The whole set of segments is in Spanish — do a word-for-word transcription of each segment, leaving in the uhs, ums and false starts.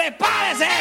prepárese.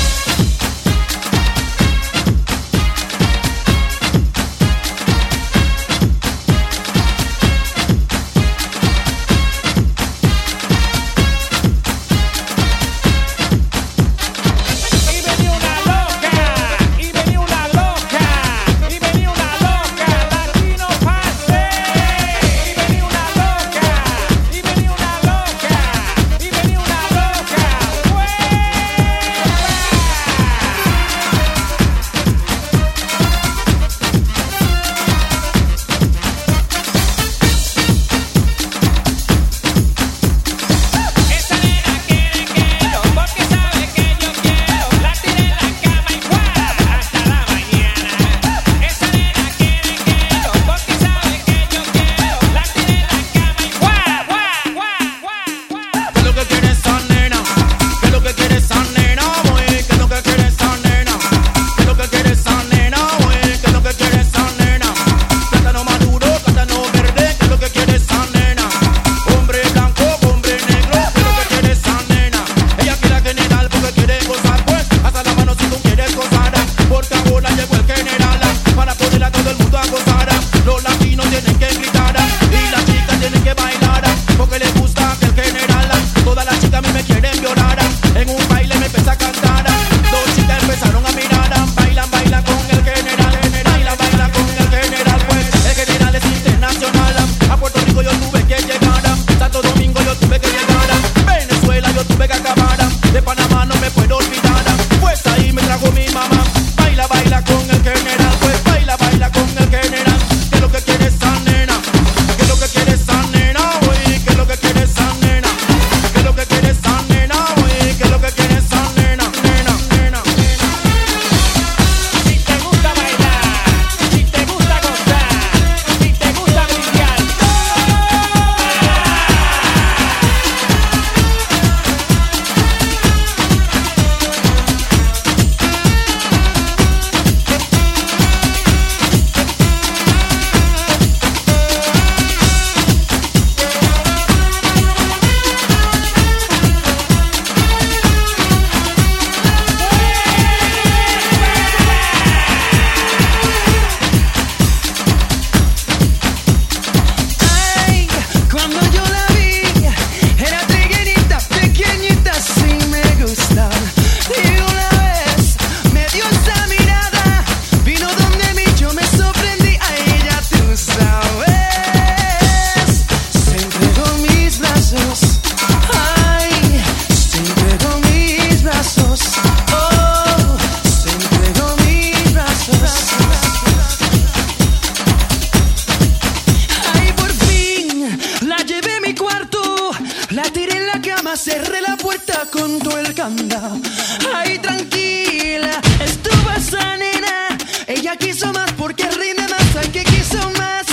Cerré la puerta con todo el candado. Ay, tranquila, estuvo esa nena. Ella quiso más porque rinde más. Ay, que quiso más.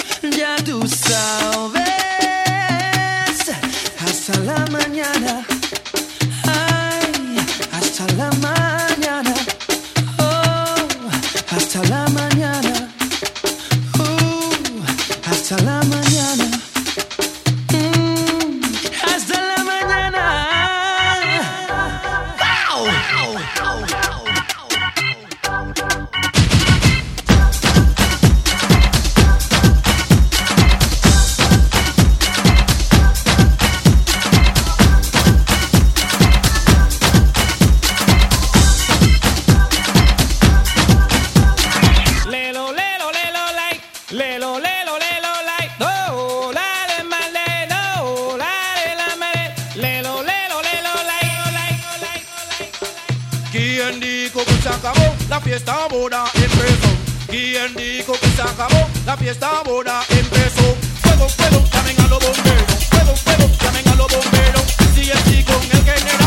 Ya tú sabes. Hasta la mañana. Ay, hasta la mañana. Oh, hasta la mañana. Uh, hasta la mañana. ¿Quién dijo que se acabó? La fiesta ahora empezó. ¿Quién dijo que se acabó? La fiesta ahora empezó. Fuego, fuego, llamen a los bomberos. Fuego, fuego, llamen a los bomberos. C N C con el general.